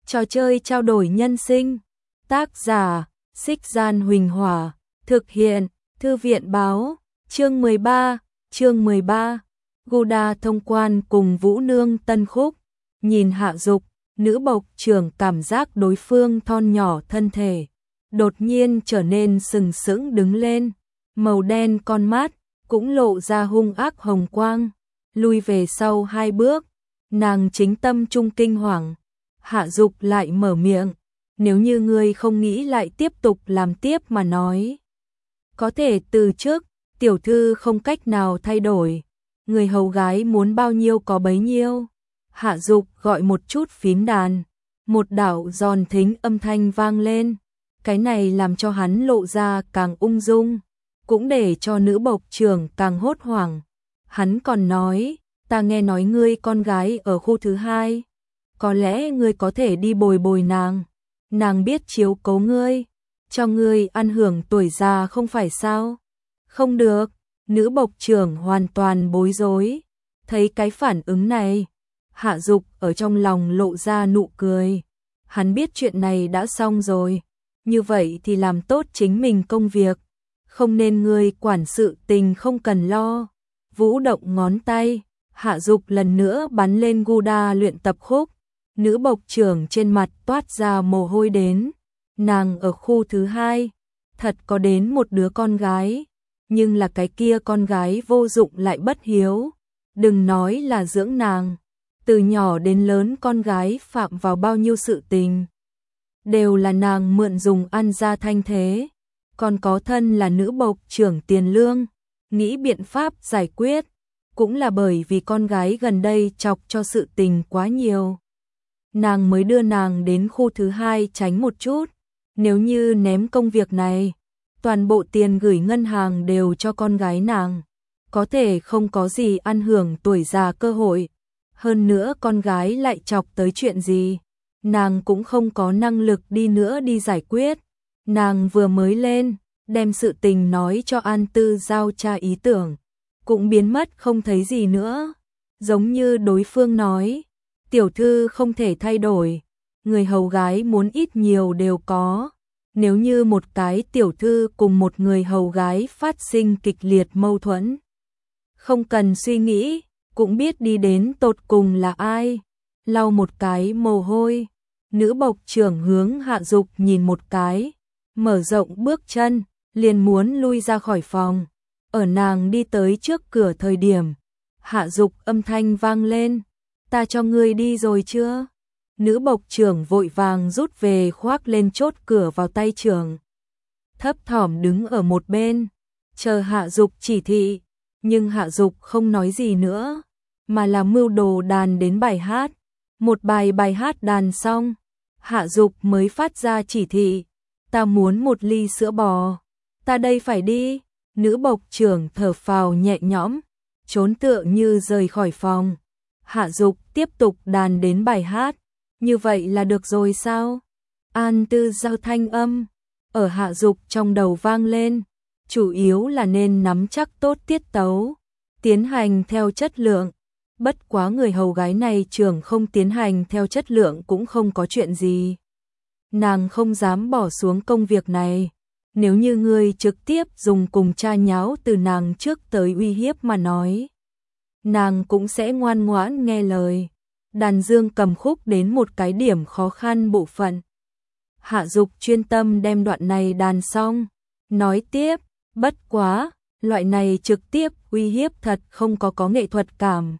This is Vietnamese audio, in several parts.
Trò chơi trao đổi nhân sinh. Tác giả: Xích Gian Huỳnh Hỏa. Thực hiện: Thư viện báo. Chương 13. Guda thông quan cùng Vũ Nương tân khúc. Nhìn Hạ Dục, nữ bộc trưởng cảm giác đối phương thon nhỏ thân thể đột nhiên trở nên sừng sững đứng lên, màu đen con mắt cũng lộ ra hung ác hồng quang, lui về sau 2 bước, nàng chính tâm trung kinh hoàng. Hạ Dục lại mở miệng, nếu như ngươi không nghĩ lại tiếp tục làm tiếp mà nói, có thể từ chức, tiểu thư không cách nào thay đổi, người hầu gái muốn bao nhiêu có bấy nhiêu. Hạ Dục gọi một chút phím đàn, một đạo giòn thính âm thanh vang lên, cái này làm cho hắn lộ ra càng ung dung, cũng để cho nữ bộc trưởng càng hốt hoảng. Hắn còn nói, ta nghe nói ngươi con gái ở khu thứ 2, có lẽ ngươi có thể đi bồi bồi nàng biết chiếu cố ngươi, cho ngươi ăn hưởng tuổi già không phải sao? Không được, nữ bộc trưởng hoàn toàn bối rối, thấy cái phản ứng này, Hạ Dục ở trong lòng lộ ra nụ cười, hắn biết chuyện này đã xong rồi, như vậy thì làm tốt chính mình công việc, không nên ngươi quản sự tình không cần lo. Vũ động ngón tay, Hạ Dục lần nữa bắn lên Guda luyện tập khúc, nữ bộc trưởng trên mặt toát ra mồ hôi đến, nàng ở khu thứ 2, thật có đến một đứa con gái, nhưng là cái kia con gái vô dụng lại bất hiếu, đừng nói là dưỡng nàng, từ nhỏ đến lớn con gái phạm vào bao nhiêu sự tình, đều là nàng mượn dùng ăn ra thanh thế, còn có thân là nữ bộc trưởng tiền lương, nghĩ biện pháp giải quyết, cũng là bởi vì con gái gần đây chọc cho sự tình quá nhiều. Nàng mới đưa nàng đến khu thứ 2 tránh một chút, nếu như ném công việc này, toàn bộ tiền gửi ngân hàng đều cho con gái nàng, có thể không có gì ăn hưởng tuổi già cơ hội, hơn nữa con gái lại chọc tới chuyện gì, nàng cũng không có năng lực đi nữa đi giải quyết, nàng vừa mới lên, đem sự tình nói cho An Tư giao tra ý tưởng, cũng biến mất không thấy gì nữa, giống như đối phương nói, tiểu thư không thể thay đổi, người hầu gái muốn ít nhiều đều có, nếu như một cái tiểu thư cùng một người hầu gái phát sinh kịch liệt mâu thuẫn, không cần suy nghĩ, cũng biết đi đến tột cùng là ai, lau một cái mồ hôi, nữ bộc trưởng hướng Hạ Dục nhìn một cái, mở rộng bước chân, liền muốn lui ra khỏi phòng, ở nàng đi tới trước cửa thời điểm, Hạ Dục âm thanh vang lên, ta cho ngươi đi rồi chưa? Nữ bộc trưởng vội vàng rút về khoác lên chốt cửa vào tay trưởng, thấp thỏm đứng ở một bên, chờ Hạ Dục chỉ thị, nhưng Hạ Dục không nói gì nữa, mà là mưu đồ đàn đến bài hát, một bài hát đàn xong, Hạ Dục mới phát ra chỉ thị, ta muốn một ly sữa bò, ta đây phải đi, nữ bộc trưởng thở phào nhẹ nhõm, trốn tựa như rời khỏi phòng. Hạ Dục tiếp tục đàn đến bài hát, như vậy là được rồi sao? An Tư giao thanh âm, ở Hạ Dục trong đầu vang lên, chủ yếu là nên nắm chắc tốt tiết tấu, tiến hành theo chất lượng, bất quá người hầu gái này trưởng không tiến hành theo chất lượng cũng không có chuyện gì. Nàng không dám bỏ xuống công việc này, nếu như ngươi trực tiếp dùng cùng cha nháo từ nàng trước tới uy hiếp mà nói, nàng cũng sẽ ngoan ngoãn nghe lời. Đàn dương cầm khúc đến một cái điểm khó khăn bộ phận. Hạ Dục chuyên tâm đem đoạn này đàn xong, nói tiếp, bất quá, loại này trực tiếp uy hiếp thật không có nghệ thuật cảm.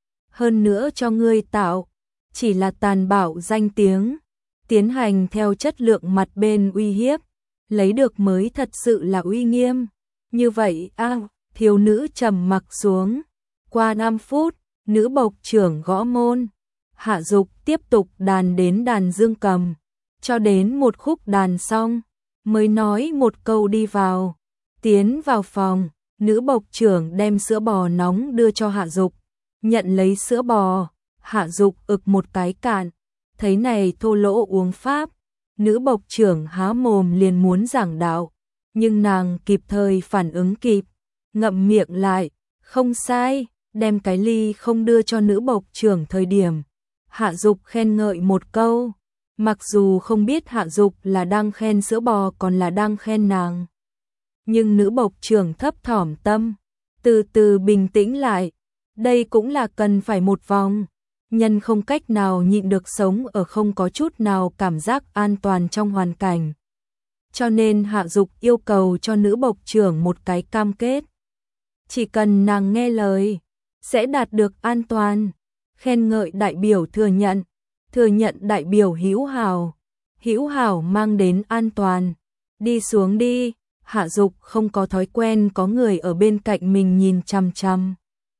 Hơn nữa cho ngươi tạo, chỉ là tàn bạo danh tiếng, tiến hành theo chất lượng mặt bên uy hiếp, lấy được mới thật sự là uy nghiêm. Như vậy thiếu nữ trầm mặc xuống. Qua 5 phút, nữ bộc trưởng gõ môn. Hạ Dục tiếp tục đàn đến đàn dương cầm, cho đến một khúc đàn xong, mới nói một câu đi vào. Tiến vào phòng, nữ bộc trưởng đem sữa bò nóng đưa cho Hạ Dục, nhận lấy sữa bò, Hạ Dục ực một cái cạn, thấy này thô lỗ uống pháp, nữ bộc trưởng há mồm liền muốn giảng đạo, nhưng nàng kịp thời phản ứng kịp, ngậm miệng lại, không sai, đem cái ly không đưa cho nữ bộc trưởng thời điểm. Hạ Dục khen ngợi một câu, Mặc dù không biết Hạ Dục là đang khen sữa bò còn là đang khen nàng. Nhưng nữ bộc trưởng thấp thỏm tâm, từ từ bình tĩnh lại. Đây cũng là cần phải một vòng. Nhân không cách nào nhịn được sống ở không có chút nào cảm giác an toàn trong hoàn cảnh. Cho nên Hạ Dục yêu cầu cho nữ bộc trưởng một cái cam kết. Chỉ cần nàng nghe lời, sẽ đạt được an toàn. Khen ngợi đại biểu thừa nhận đại biểu hữu hảo mang đến an toàn. Đi xuống đi. Hạ Dục không có thói quen có người ở bên cạnh mình nhìn chằm chằm.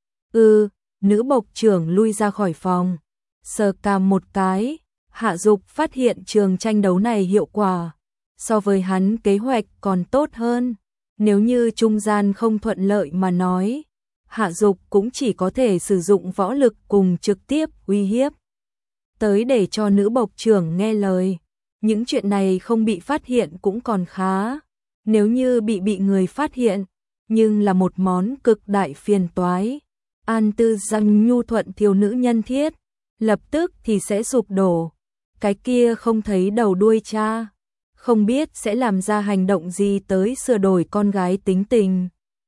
Nữ bộc trưởng lui ra khỏi phòng, sờ cằm một cái. Hạ Dục phát hiện trường tranh đấu này hiệu quả so với hắn kế hoạch còn tốt hơn. Nếu như trung gian không thuận lợi mà nói, Hạ Dục cũng chỉ có thể sử dụng võ lực cùng trực tiếp uy hiếp tới để cho nữ bộc trưởng nghe lời. Những chuyện này không bị phát hiện cũng còn khá. Nếu như bị người phát hiện, nhưng là một món cực đại phiền toái. An Tư Giang nhu thuận thiếu nữ nhân thiết, lập tức thì sẽ sụp đổ. Cái kia không thấy đầu đuôi cha, không biết sẽ làm ra hành động gì tới sửa đổi con gái tính tình.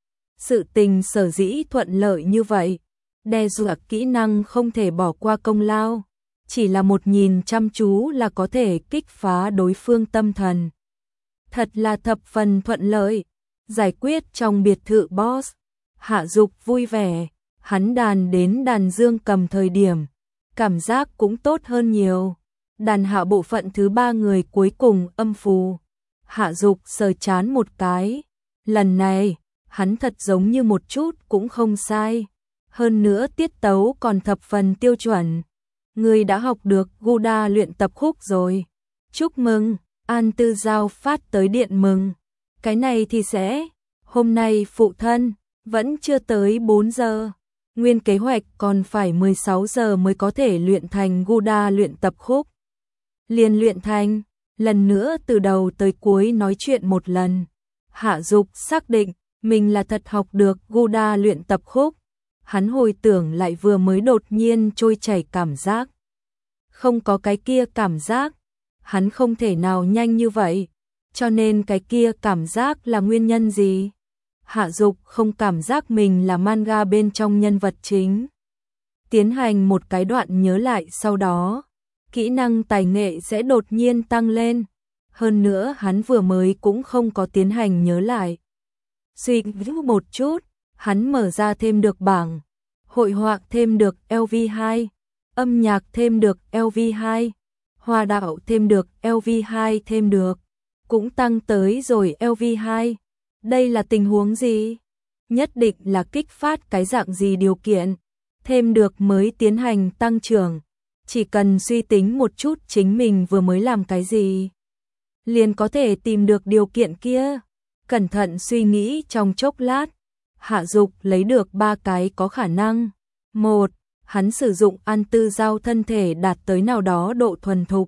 Sự tình sở dĩ thuận lợi như vậy, đe dọa kỹ năng không thể bỏ qua công lao. Chỉ là một nhìn chăm chú là có thể kích phá đối phương tâm thần. Thật là thập phần thuận lợi. Giải quyết trong biệt thự boss, Hạ Dục vui vẻ. Hắn đàn đến đàn dương cầm thời điểm, cảm giác cũng tốt hơn nhiều. Đàn hạ bộ phận thứ 3 người cuối cùng âm phù. Hạ Dục sờ chán một cái. Lần này, hắn thật giống như một chút cũng không sai. Hơn nữa tiết tấu còn thập phần tiêu chuẩn. Người đã học được Guda luyện tập khúc rồi. Chúc mừng. An Tư Giao phát tới điện mừng. Cái này thì sẽ. Hôm nay phụ thân vẫn chưa tới 4 giờ. Nguyên kế hoạch còn phải 16 giờ mới có thể luyện thành Guda luyện tập khúc. Liền luyện thành, lần nữa từ đầu tới cuối nói chuyện một lần. Hạ Dục xác định mình là thật học được Guda luyện tập khúc. Hắn hồi tưởng lại vừa mới đột nhiên trôi chảy cảm giác. Không có cái kia cảm giác, hắn không thể nào nhanh như vậy. Cho nên cái kia cảm giác là nguyên nhân gì? Hạ Dục không cảm giác mình là manga bên trong nhân vật chính. Tiến hành một cái đoạn nhớ lại sau đó, kỹ năng tài nghệ sẽ đột nhiên tăng lên. Hơn nữa hắn vừa mới cũng không có tiến hành nhớ lại. Suy nghĩ một chút, hắn mở ra thêm được bảng. Hội họa thêm được LV2, âm nhạc thêm được LV2, hoa đạo thêm được LV2 thêm được, cũng tăng tới rồi LV2. Đây là tình huống gì? Nhất định là kích phát cái dạng gì điều kiện, thêm được mới tiến hành tăng trưởng. Chỉ cần suy tính một chút chính mình vừa mới làm cái gì, liền có thể tìm được điều kiện kia. Cẩn thận suy nghĩ trong chốc lát, Hạ Dục lấy được 3 cái có khả năng. 1. Hắn sử dụng An Tư Giao thân thể đạt tới nào đó độ thuần thục.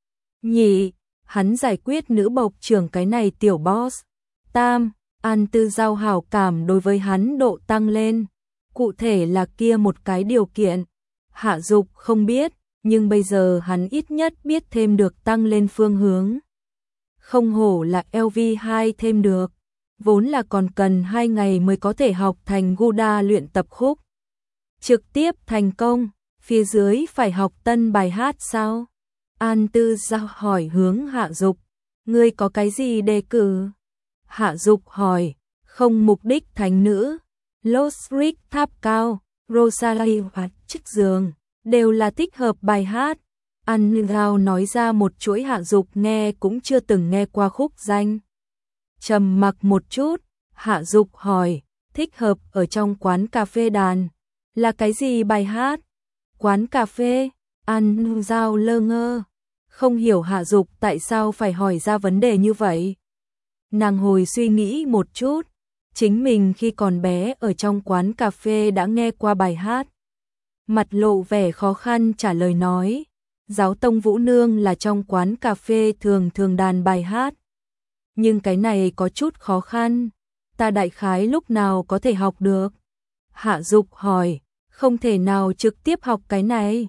2. Hắn giải quyết nữ bộc trưởng cái này tiểu boss. 3. An Tư Giao hảo cảm đối với hắn độ tăng lên. Cụ thể là kia một cái điều kiện, Hạ Dục không biết, nhưng bây giờ hắn ít nhất biết thêm được tăng lên phương hướng. Không hổ là LV2 thêm được, vốn là còn cần 2 ngày mới có thể học thành Guda luyện tập khúc. Trực tiếp thành công, phía dưới phải học tân bài hát sao? An Tư Giao hỏi hướng Hạ Dục, ngươi có cái gì đề cử? Hạ Dục hỏi, không mục đích thánh nữ, Lost Rick tháp cao, Rosalie và chiếc giường, đều là thích hợp bài hát. An Tư Giao nói ra một chuỗi Hạ Dục nghe cũng chưa từng nghe qua khúc danh. Trầm mặc một chút, Hạ Dục hỏi, thích hợp ở trong quán cà phê đàn, là cái gì bài hát? Quán cà phê? An Tư Giao lơ ngơ, không hiểu Hạ Dục tại sao phải hỏi ra vấn đề như vậy. Nàng hồi suy nghĩ một chút, chính mình khi còn bé ở trong quán cà phê đã nghe qua bài hát. Mặt lộ vẻ khó khăn trả lời nói, Giáo tông Vũ Nương là trong quán cà phê thường thường đàn bài hát. Nhưng cái này có chút khó khăn, ta đại khái lúc nào có thể học được? Hạ Dục hỏi, không thể nào trực tiếp học cái này.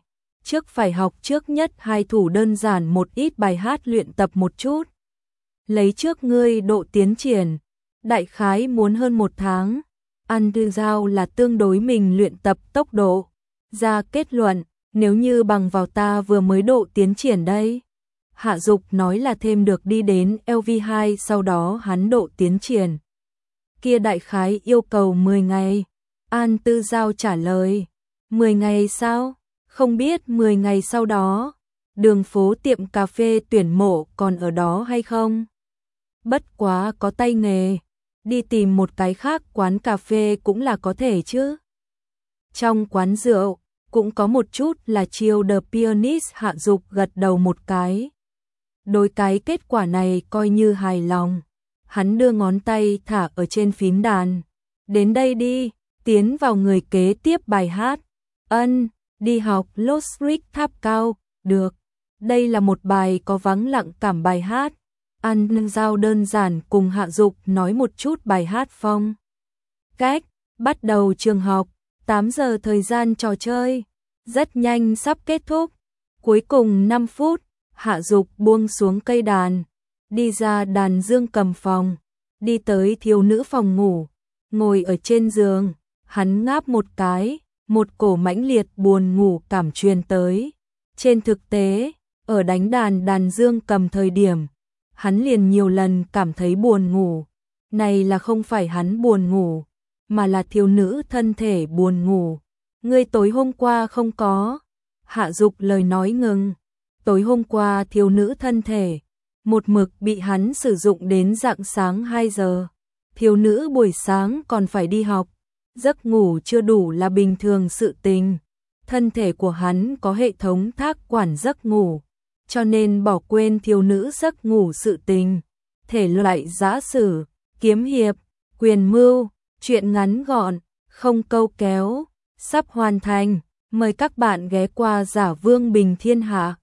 trước phải học trước nhất 2 thủ đơn giản một ít bài hát luyện tập một chút. Lấy trước ngươi độ tiến triển, đại khái muốn hơn 1 tháng. An Tư Giao là tương đối mình luyện tập tốc độ, ra kết luận, nếu như bằng vào ta vừa mới độ tiến triển đây. Hạ Dục nói là thêm được đi đến LV2 sau đó hắn độ tiến triển. Kia đại khái yêu cầu 10 ngày. An Tư Giao trả lời, 10 ngày sao? Không biết 10 ngày sau đó, đường phố tiệm cà phê tuyển mộ còn ở đó hay không? Bất quá có tay nghề, đi tìm một cái khác quán cà phê cũng là có thể chứ. Trong quán rượu, cũng có một chút là chill the pianist. Hạ Dục gật đầu một cái. Đối cái kết quả này coi như hài lòng. Hắn đưa ngón tay thả ở trên phím đàn. Đến đây đi, tiến vào người kế tiếp bài hát. Đi học Lost Creek tháp cao, được. Đây là một bài có vắng lặng cảm bài hát. An Giao đơn giản cùng Hạ Dục nói một chút bài hát phong cách. Bắt đầu trường học, 8 giờ thời gian trò chơi. Rất nhanh sắp kết thúc. Cuối cùng 5 phút, Hạ Dục buông xuống cây đàn. Đi ra đàn dương cầm phòng. Đi tới thiếu nữ phòng ngủ. Ngồi ở trên giường, hắn ngáp một cái. Một cổ mãnh liệt buồn ngủ cảm truyền tới. Trên thực tế, ở đánh đàn dương cầm thời điểm, hắn liền nhiều lần cảm thấy buồn ngủ. Này là không phải hắn buồn ngủ, mà là thiếu nữ thân thể buồn ngủ. Ngươi tối hôm qua không có. Hạ Dục lời nói ngừng. Tối hôm qua thiếu nữ thân thể, một mực bị hắn sử dụng đến rạng sáng 2 giờ. Thiếu nữ buổi sáng còn phải đi học. Giấc ngủ chưa đủ là bình thường sự tình. Thân thể của hắn có hệ thống thác quản giấc ngủ, cho nên bỏ quên thiếu nữ giấc ngủ sự tình. Thể loại giã sử, kiếm hiệp, quyền mưu, truyện ngắn gọn, không câu kéo, sắp hoàn thành. Mời các bạn ghé qua Giả Vương Bình Thiên Hạ.